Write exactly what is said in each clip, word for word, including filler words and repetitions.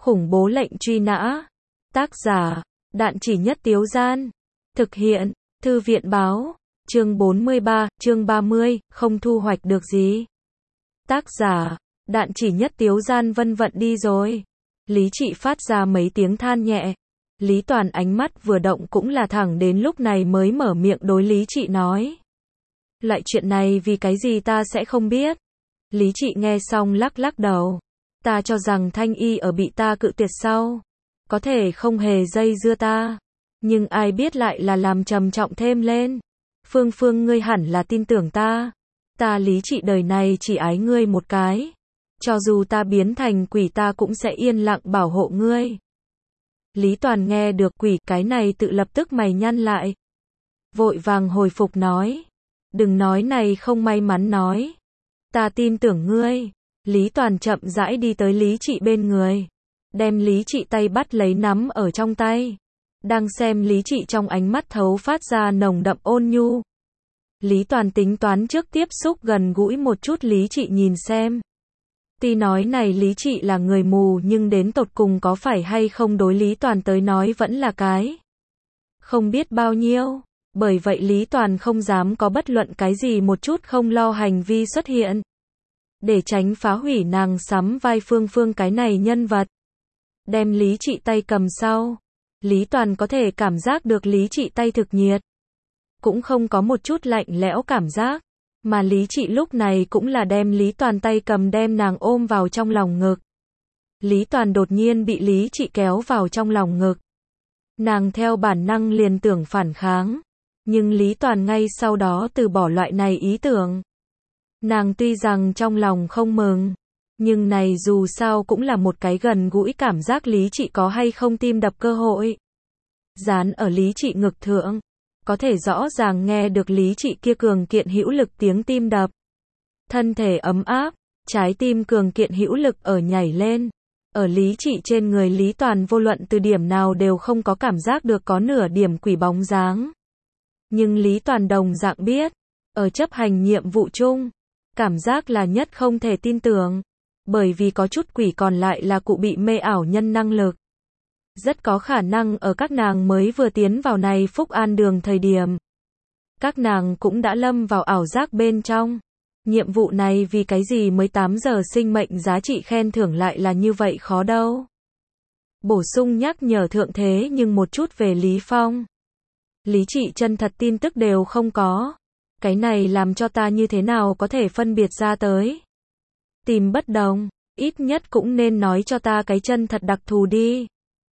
Khủng bố lệnh truy nã. Tác giả, Đạn Chỉ Nhất Tiếu Gian. Thực hiện, Thư viện báo. Chương bốn mươi ba, chương ba mươi, không thu hoạch được gì. Tác giả, Đạn Chỉ Nhất Tiếu Gian. Vân vận đi rồi. Lý Trị phát ra mấy tiếng than nhẹ. Lý Toàn ánh mắt vừa động cũng là thẳng đến lúc này mới mở miệng đối Lý Trị nói. Loại chuyện này vì cái gì ta sẽ không biết. Lý Trị nghe xong lắc lắc đầu. Ta cho rằng Thanh Y ở bị ta cự tuyệt sau, có thể không hề dây dưa ta. Nhưng ai biết lại là làm trầm trọng thêm lên. Phương Phương ngươi hẳn là tin tưởng ta. Ta Lý Trị đời này chỉ ái ngươi một cái. Cho dù ta biến thành quỷ ta cũng sẽ yên lặng bảo hộ ngươi. Lý Toàn nghe được quỷ cái này tự lập tức mày nhăn lại. Vội vàng hồi phục nói. Đừng nói này không may mắn nói. Ta tin tưởng ngươi. Lý Toàn chậm rãi đi tới Lý Trị bên người. Đem Lý Trị tay bắt lấy nắm ở trong tay. Đang xem Lý Trị trong ánh mắt thấu phát ra nồng đậm ôn nhu. Lý Toàn tính toán trước tiếp xúc gần gũi một chút Lý Trị nhìn xem. Tuy nói này Lý Trị là người mù nhưng đến tột cùng có phải hay không đối Lý Toàn tới nói vẫn là cái không biết bao nhiêu. Bởi vậy Lý Toàn không dám có bất luận cái gì một chút không lo hành vi xuất hiện. Để tránh phá hủy nàng sắm vai Phương Phương cái này nhân vật. Đem Lý Trị tay cầm sau. Lý Toàn có thể cảm giác được Lý Trị tay thực nhiệt. Cũng không có một chút lạnh lẽo cảm giác. Mà Lý Trị lúc này cũng là đem Lý Toàn tay cầm đem nàng ôm vào trong lòng ngực. Lý Toàn đột nhiên bị Lý Trị kéo vào trong lòng ngực. Nàng theo bản năng liền tưởng phản kháng. Nhưng Lý Toàn ngay sau đó từ bỏ loại này ý tưởng. Nàng tuy rằng trong lòng không mừng. Nhưng này dù sao cũng là một cái gần gũi cảm giác Lý Trị có hay không tim đập cơ hội. Dán ở Lý Trị ngực thượng. Có thể rõ ràng nghe được Lý Trị kia cường kiện hữu lực tiếng tim đập. Thân thể ấm áp, trái tim cường kiện hữu lực ở nhảy lên. Ở Lý Trị trên người Lý Toàn vô luận từ điểm nào đều không có cảm giác được có nửa điểm quỷ bóng dáng. Nhưng Lý Toàn đồng dạng biết, ở chấp hành nhiệm vụ chung, cảm giác là nhất không thể tin tưởng. Bởi vì có chút quỷ còn lại là cụ bị mê ảo nhân năng lực. Rất có khả năng ở các nàng mới vừa tiến vào này Phúc An đường thời điểm. Các nàng cũng đã lâm vào ảo giác bên trong. Nhiệm vụ này vì cái gì mới tám giờ sinh mệnh giá trị khen thưởng lại là như vậy khó đâu. Bổ sung nhắc nhở thượng thế nhưng một chút về Lý Phong. Lý Trị chân thật tin tức đều không có. Cái này làm cho ta như thế nào có thể phân biệt ra tới. Tìm bất đồng, ít nhất cũng nên nói cho ta cái chân thật đặc thù đi.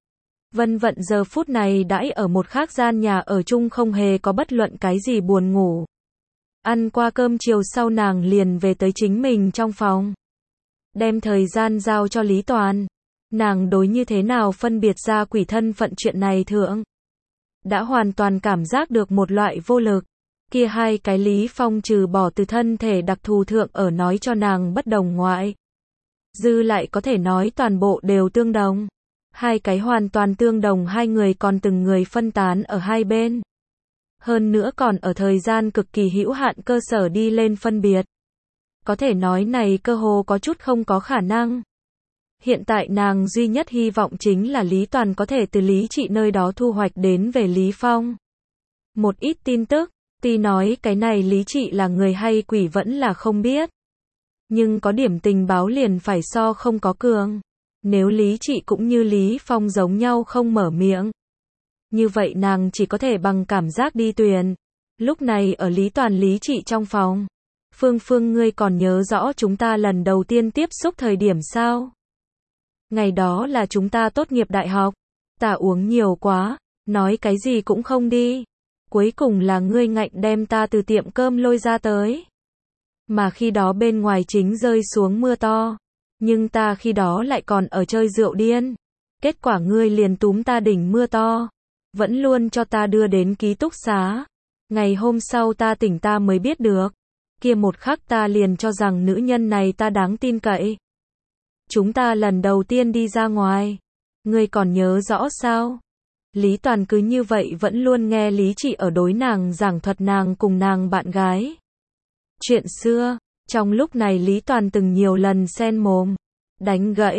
Vân vận giờ phút này đãi ở một khác gian nhà ở chung không hề có bất luận cái gì buồn ngủ. Ăn qua cơm chiều sau nàng liền về tới chính mình trong phòng. Đem thời gian giao cho Lý Toàn. Nàng đối như thế nào phân biệt ra quỷ thân phận chuyện này thượng. Đã hoàn toàn cảm giác được một loại vô lực. Kia hai cái Lý Phong trừ bỏ từ thân thể đặc thù thượng ở nói cho nàng bất đồng ngoại. Dư lại có thể nói toàn bộ đều tương đồng. Hai cái hoàn toàn tương đồng hai người còn từng người phân tán ở hai bên. Hơn nữa còn ở thời gian cực kỳ hữu hạn cơ sở đi lên phân biệt. Có thể nói này cơ hồ có chút không có khả năng. Hiện tại nàng duy nhất hy vọng chính là Lý Toàn có thể từ Lý Trị nơi đó thu hoạch đến về Lý Phong. Một ít tin tức, tuy nói cái này Lý Trị là người hay quỷ vẫn là không biết. Nhưng có điểm tình báo liền phải so không có cường. Nếu Lý Trị cũng như Lý Phong giống nhau không mở miệng. Như vậy nàng chỉ có thể bằng cảm giác đi tuyền. Lúc này ở Lý Toàn Lý Trị trong phòng. Phương Phương ngươi còn nhớ rõ chúng ta lần đầu tiên tiếp xúc thời điểm sao? Ngày đó là chúng ta tốt nghiệp đại học. Ta uống nhiều quá, nói cái gì cũng không đi. Cuối cùng là ngươi ngạnh đem ta từ tiệm cơm lôi ra tới. Mà khi đó bên ngoài chính rơi xuống mưa to. Nhưng ta khi đó lại còn ở chơi rượu điên. Kết quả ngươi liền túm ta đỉnh mưa to. Vẫn luôn cho ta đưa đến ký túc xá. Ngày hôm sau ta tỉnh ta mới biết được. Kia một khắc ta liền cho rằng nữ nhân này ta đáng tin cậy. Chúng ta lần đầu tiên đi ra ngoài. Ngươi còn nhớ rõ sao? Lý Toàn cứ như vậy vẫn luôn nghe Lý Trị ở đối nàng giảng thuật nàng cùng nàng bạn gái. Chuyện xưa. Trong lúc này Lý Toàn từng nhiều lần xen mồm, đánh gãy,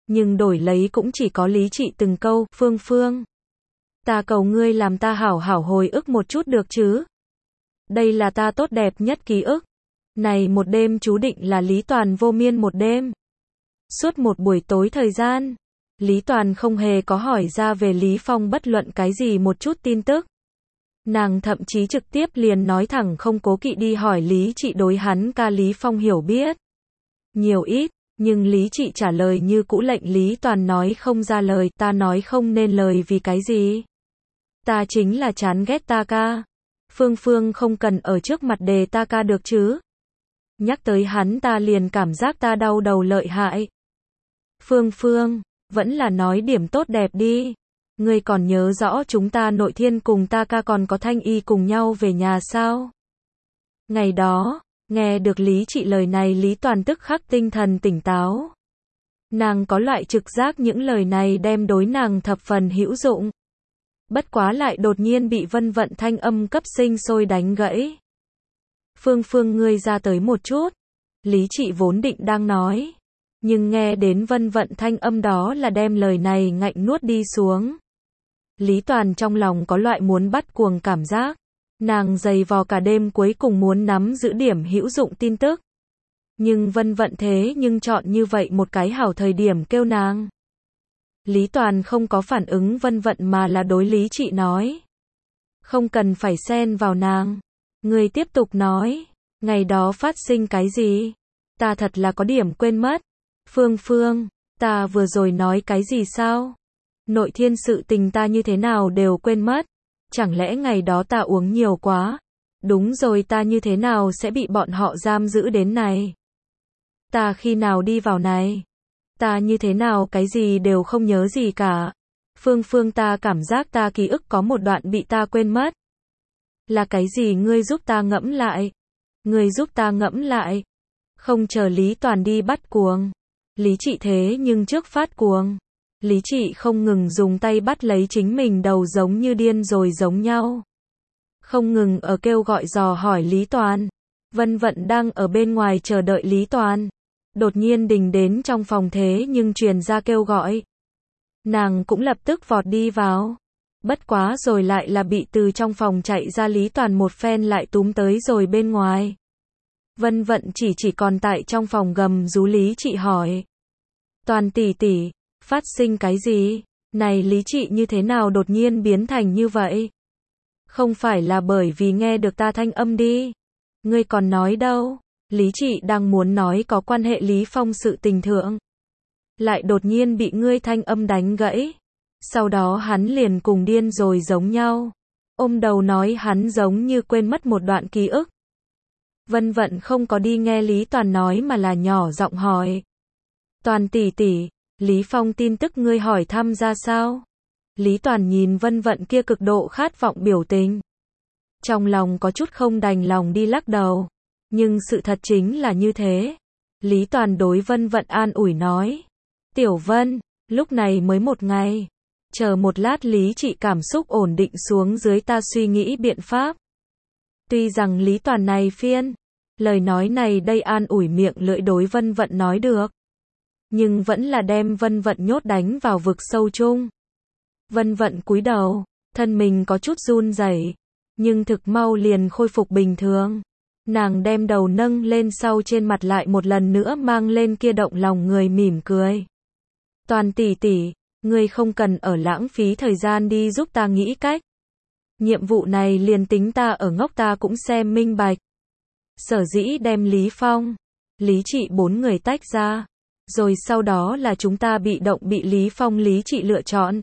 Nhưng đổi lấy cũng chỉ có Lý Trị từng câu, Phương Phương. Ta cầu ngươi làm ta hảo hảo hồi ức một chút được chứ. Đây là ta tốt đẹp nhất ký ức. Này một đêm chú định là Lý Toàn vô miên một đêm. Suốt một buổi tối thời gian, Lý Toàn không hề có hỏi ra về Lý Phong bất luận cái gì một chút tin tức. Nàng thậm chí trực tiếp liền nói thẳng không cố kỵ đi hỏi Lý Trị đối hắn ca Lý Phong hiểu biết. Nhiều ít, nhưng Lý Trị trả lời như cũ lệnh Lý Toàn nói không ra lời, ta nói không nên lời vì cái gì. Ta chính là chán ghét ta ca. Phương Phương không cần ở trước mặt đề ta ca được chứ. Nhắc tới hắn ta liền cảm giác ta đau đầu lợi hại. Phương Phương, vẫn là nói điểm tốt đẹp đi. Ngươi còn nhớ rõ chúng ta Nội Thiên cùng ta ca còn có Thanh Y cùng nhau về nhà sao? Ngày đó, nghe được Lý Trị lời này Lý Toàn tức khắc tinh thần tỉnh táo. Nàng có loại trực giác những lời này đem đối nàng thập phần hữu dụng. Bất quá lại đột nhiên bị Vân Vận thanh âm cấp sinh sôi đánh gãy. Phương Phương ngươi ra tới một chút. Lý Trị vốn định đang nói. Nhưng nghe đến Vân Vận thanh âm đó là đem lời này ngạnh nuốt đi xuống. Lý Toàn trong lòng có loại muốn bắt cuồng cảm giác. Nàng giày vò cả đêm cuối cùng muốn nắm giữ điểm hữu dụng tin tức. Nhưng Vân Vận thế nhưng chọn như vậy một cái hảo thời điểm kêu nàng. Lý Toàn không có phản ứng Vân Vận mà là đối Lý Trị nói. Không cần phải xen vào nàng. Người tiếp tục nói. Ngày đó phát sinh cái gì? Ta thật là có điểm quên mất. Phương Phương, ta vừa rồi nói cái gì sao? Nội Thiên sự tình ta như thế nào đều quên mất. Chẳng lẽ ngày đó ta uống nhiều quá? Đúng rồi, ta như thế nào sẽ bị bọn họ giam giữ đến này? Ta khi nào đi vào này? Ta như thế nào cái gì đều không nhớ gì cả. Phương Phương, ta cảm giác ta ký ức có một đoạn bị ta quên mất. Là cái gì? Ngươi giúp ta ngẫm lại. Ngươi giúp ta ngẫm lại. Không chờ Lý Toàn đi bắt cuồng. Lý Trị thế nhưng trước phát cuồng. Lý Trị không ngừng dùng tay bắt lấy chính mình đầu giống như điên rồi giống nhau. Không ngừng ở kêu gọi dò hỏi Lý Toàn. Vân Vận đang ở bên ngoài chờ đợi Lý Toàn. Đột nhiên đình đến trong phòng thế nhưng truyền ra kêu gọi. Nàng cũng lập tức vọt đi vào. Bất quá rồi lại là bị từ trong phòng chạy ra Lý Toàn một phen lại túm tới rồi bên ngoài. Vân Vận chỉ chỉ còn tại trong phòng gầm rú. Lý Trị hỏi. Toàn tỷ tỷ, phát sinh cái gì? Này Lý Trị như thế nào đột nhiên biến thành như vậy? Không phải là bởi vì nghe được ta thanh âm đi. Ngươi còn nói đâu? Lý Trị đang muốn nói có quan hệ Lý Phong sự tình thượng. Lại đột nhiên bị ngươi thanh âm đánh gãy. Sau đó hắn liền cùng điên rồi giống nhau. Ôm đầu nói hắn giống như quên mất một đoạn ký ức. Vân Vận không có đi nghe Lý Toàn nói mà là nhỏ giọng hỏi. Toàn tỷ tỷ, Lý Phong tin tức ngươi hỏi thăm ra sao? Lý Toàn nhìn Vân Vận kia cực độ khát vọng biểu tình. Trong lòng có chút không đành lòng đi lắc đầu. Nhưng sự thật chính là như thế. Lý Toàn đối Vân Vận an ủi nói. Tiểu Vân, lúc này mới một ngày. Chờ một lát Lý Trị cảm xúc ổn định xuống dưới ta suy nghĩ biện pháp. Tuy rằng Lý Toàn này phiên. Lời nói này đây an ủi miệng lưỡi đối Vân Vận nói được. Nhưng vẫn là đem Vân Vận nhốt đánh vào vực sâu chung. Vân Vận cúi đầu, thân mình có chút run rẩy, nhưng thực mau liền khôi phục bình thường. Nàng đem đầu nâng lên sau trên mặt lại một lần nữa mang lên kia động lòng người mỉm cười. Toàn tỷ tỷ, ngươi không cần ở lãng phí thời gian đi giúp ta nghĩ cách. Nhiệm vụ này liền tính ta ở ngốc ta cũng xem minh bạch. Sở dĩ đem Lý Phong, Lý Trị bốn người tách ra. Rồi sau đó là chúng ta bị động bị Lý Phong Lý Trị lựa chọn.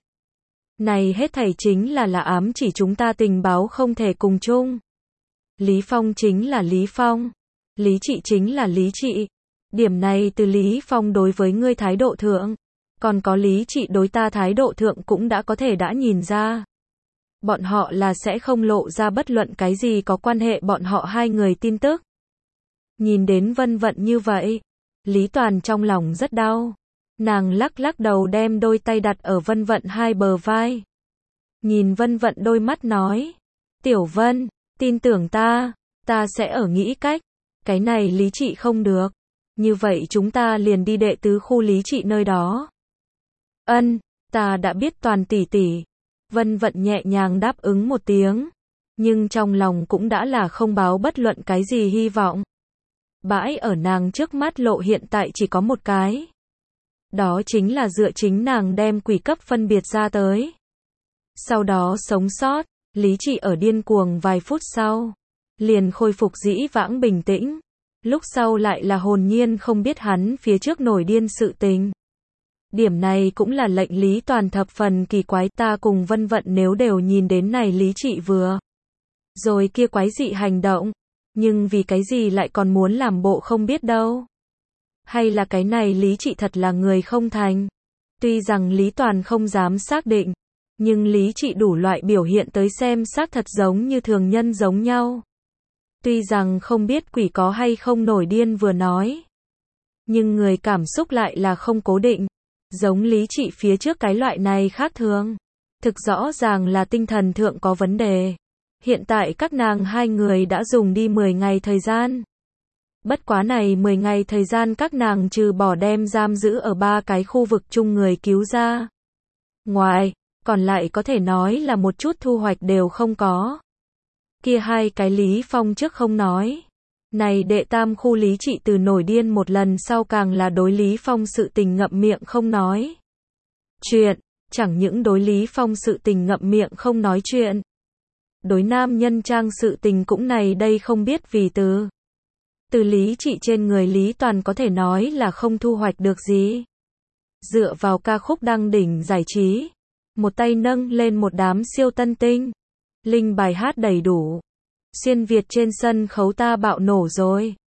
Này hết thảy chính là là ám chỉ chúng ta tình báo không thể cùng chung. Lý Phong chính là Lý Phong. Lý Trị chính là Lý Trị. Điểm này từ Lý Phong đối với ngươi thái độ thượng. Còn có Lý Trị đối ta thái độ thượng cũng đã có thể đã nhìn ra. Bọn họ là sẽ không lộ ra bất luận cái gì có quan hệ bọn họ hai người tin tức. Nhìn đến Vân Vận như vậy. Lý Toàn trong lòng rất đau. Nàng lắc lắc đầu đem đôi tay đặt ở Vân Vận hai bờ vai. Nhìn Vân Vận đôi mắt nói. Tiểu Vân, tin tưởng ta, ta sẽ ở nghĩ cách. Cái này Lý Trị không được. Như vậy chúng ta liền đi đệ tứ khu Lý Trị nơi đó. Ân, ta đã biết Toàn tỷ tỷ. Vân Vận nhẹ nhàng đáp ứng một tiếng, nhưng trong lòng cũng đã là không báo bất luận cái gì hy vọng. Bãi ở nàng trước mắt lộ hiện tại chỉ có một cái. Đó chính là dựa chính nàng đem quỷ cấp phân biệt ra tới. Sau đó sống sót, lý trị ở điên cuồng vài phút sau, liền khôi phục dĩ vãng bình tĩnh. Lúc sau lại là hồn nhiên không biết hắn phía trước nổi điên sự tình. Điểm này cũng là lệnh Lý Toàn thập phần kỳ quái, ta cùng Vân Vận nếu đều nhìn đến này lý trị vừa rồi kia quái dị hành động, nhưng vì cái gì lại còn muốn làm bộ không biết đâu. Hay là cái này lý trị thật là người không thành. Tuy rằng Lý Toàn không dám xác định, nhưng lý trị đủ loại biểu hiện tới xem xác thật giống như thường nhân giống nhau. Tuy rằng không biết quỷ có hay không nổi điên vừa nói, nhưng người cảm xúc lại là không cố định. Giống lý trị phía trước cái loại này khác thường, thực rõ ràng là tinh thần thượng có vấn đề. Hiện tại các nàng hai người đã dùng đi mười ngày thời gian. Bất quá này mười ngày thời gian các nàng trừ bỏ đem giam giữ ở ba cái khu vực chung người cứu ra ngoài, còn lại có thể nói là một chút thu hoạch đều không có. Kia hai cái Lý Phong trước không nói. Này đệ tam khu lý trị từ nổi điên một lần sau càng là đối Lý Phong sự tình ngậm miệng không nói chuyện, chẳng những đối Lý Phong sự tình ngậm miệng không nói chuyện. Đối nam nhân trang sự tình cũng này đây không biết vì từ. Từ lý trị trên người Lý Toàn có thể nói là không thu hoạch được gì. Dựa vào ca khúc đăng đỉnh giải trí, một tay nâng lên một đám siêu tân tinh, linh bài hát đầy đủ. Xuyên Việt trên sân khấu ta bạo nổ rồi.